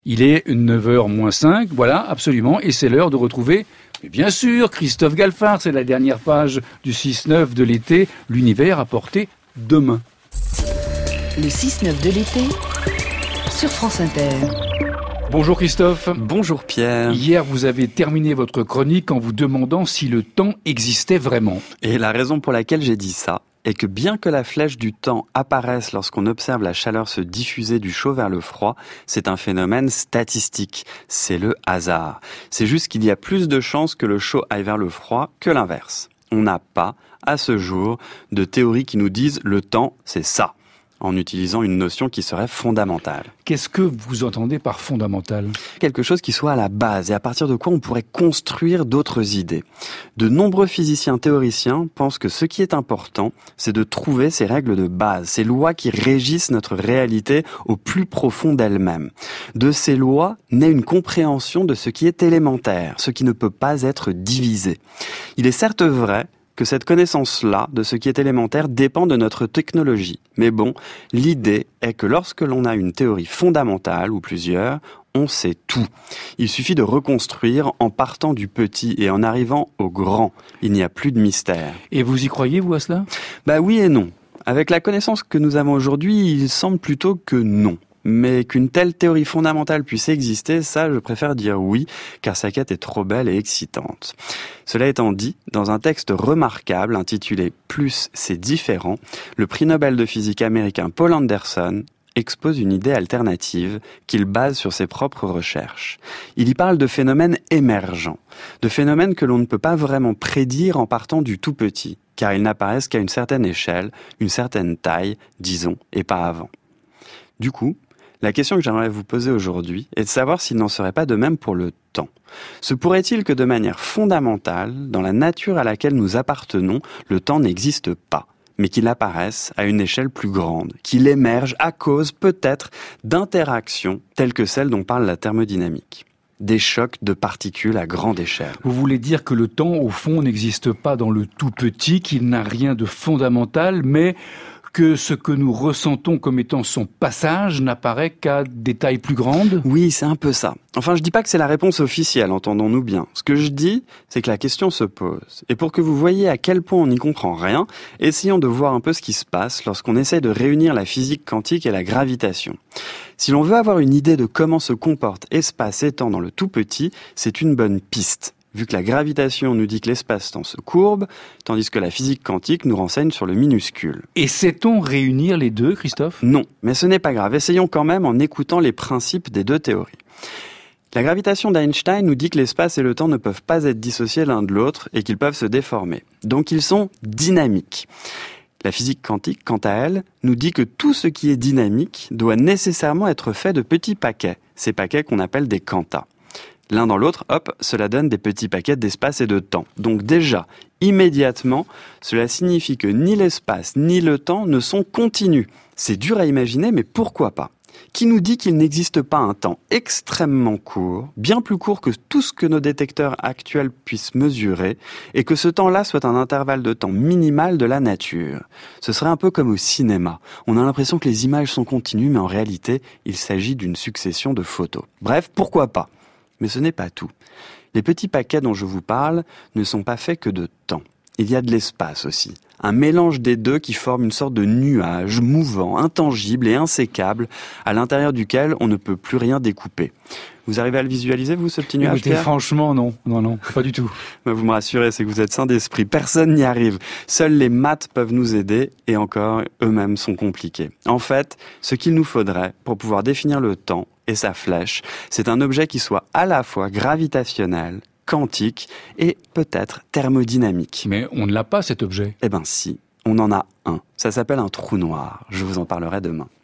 Il est 9h moins 5, voilà, absolument, et c'est l'heure de retrouver, mais bien sûr, Christophe Galfard, c'est la dernière page du 6-9 de l'été, l'univers à portée de main. Le 6-9 de l'été, sur France Inter. Bonjour Christophe. Bonjour Pierre. Hier, vous avez terminé votre chronique en vous demandant si le temps existait vraiment. Et la raison pour laquelle j'ai dit ça est que bien que la flèche du temps apparaisse lorsqu'on observe la chaleur se diffuser du chaud vers le froid, c'est un phénomène statistique. C'est le hasard. C'est juste qu'il y a plus de chances que le chaud aille vers le froid que l'inverse. On n'a pas, à ce jour, de théories qui nous disent le temps, c'est ça, en utilisant une notion qui serait fondamentale. Qu'est-ce que vous entendez par fondamental ? Quelque chose qui soit à la base et à partir de quoi on pourrait construire d'autres idées. De nombreux physiciens théoriciens pensent que ce qui est important, c'est de trouver ces règles de base, ces lois qui régissent notre réalité au plus profond d'elle-même. De ces lois naît une compréhension de ce qui est élémentaire, ce qui ne peut pas être divisé. Il est certes vrai que cette connaissance-là, de ce qui est élémentaire, dépend de notre technologie. Mais bon, l'idée est que lorsque l'on a une théorie fondamentale, ou plusieurs, on sait tout. Il suffit de reconstruire en partant du petit et en arrivant au grand. Il n'y a plus de mystère. Et vous y croyez, vous, à cela ? Oui et non. Avec la connaissance que nous avons aujourd'hui, il semble plutôt que non. Mais qu'une telle théorie fondamentale puisse exister, ça, je préfère dire oui, car sa quête est trop belle et excitante. Cela étant dit, dans un texte remarquable intitulé « Plus, c'est différent », le prix Nobel de physique américain Paul Anderson expose une idée alternative qu'il base sur ses propres recherches. Il y parle de phénomènes émergents, de phénomènes que l'on ne peut pas vraiment prédire en partant du tout petit, car ils n'apparaissent qu'à une certaine échelle, une certaine taille, disons, et pas avant. Du coup, la question que j'aimerais vous poser aujourd'hui est de savoir s'il n'en serait pas de même pour le temps. Se pourrait-il que de manière fondamentale, dans la nature à laquelle nous appartenons, le temps n'existe pas, mais qu'il apparaisse à une échelle plus grande, qu'il émerge à cause peut-être d'interactions telles que celles dont parle la thermodynamique. Des chocs de particules à grande échelle. Vous voulez dire que le temps, au fond, n'existe pas dans le tout petit, qu'il n'a rien de fondamental, mais que ce que nous ressentons comme étant son passage n'apparaît qu'à des tailles plus grandes ? Oui, c'est un peu ça. Enfin, je dis pas que c'est la réponse officielle, entendons-nous bien. Ce que je dis, c'est que la question se pose. Et pour que vous voyez à quel point on n'y comprend rien, essayons de voir un peu ce qui se passe lorsqu'on essaie de réunir la physique quantique et la gravitation. Si l'on veut avoir une idée de comment se comporte espace et temps dans le tout petit, c'est une bonne piste. Vu que la gravitation nous dit que l'espace-temps se courbe, tandis que la physique quantique nous renseigne sur le minuscule. Et sait-on réunir les deux, Christophe ? Non, mais ce n'est pas grave. Essayons quand même en écoutant les principes des deux théories. La gravitation d'Einstein nous dit que l'espace et le temps ne peuvent pas être dissociés l'un de l'autre et qu'ils peuvent se déformer. Donc ils sont dynamiques. La physique quantique, quant à elle, nous dit que tout ce qui est dynamique doit nécessairement être fait de petits paquets. Ces paquets qu'on appelle des quantas. L'un dans l'autre, hop, cela donne des petits paquets d'espace et de temps. Donc déjà, immédiatement, cela signifie que ni l'espace ni le temps ne sont continus. C'est dur à imaginer, mais pourquoi pas ? Qui nous dit qu'il n'existe pas un temps extrêmement court, bien plus court que tout ce que nos détecteurs actuels puissent mesurer, et que ce temps-là soit un intervalle de temps minimal de la nature ? Ce serait un peu comme au cinéma. On a l'impression que les images sont continues, mais en réalité, il s'agit d'une succession de photos. Bref, pourquoi pas ? Mais ce n'est pas tout. Les petits paquets dont je vous parle ne sont pas faits que de temps. Il y a de l'espace aussi. Un mélange des deux qui forme une sorte de nuage mouvant, intangible et insécable, à l'intérieur duquel on ne peut plus rien découper. Vous arrivez à le visualiser, vous, ce petit nuage, Pierre ? Franchement, non, pas du tout. Vous me rassurez, c'est que vous êtes sain d'esprit. Personne n'y arrive. Seuls les maths peuvent nous aider, et encore, eux-mêmes sont compliqués. En fait, ce qu'il nous faudrait pour pouvoir définir le temps et sa flèche, c'est un objet qui soit à la fois gravitationnel, quantique et peut-être thermodynamique. Mais on ne l'a pas, cet objet. Eh ben si, on en a un. Ça s'appelle un trou noir. Je vous en parlerai demain.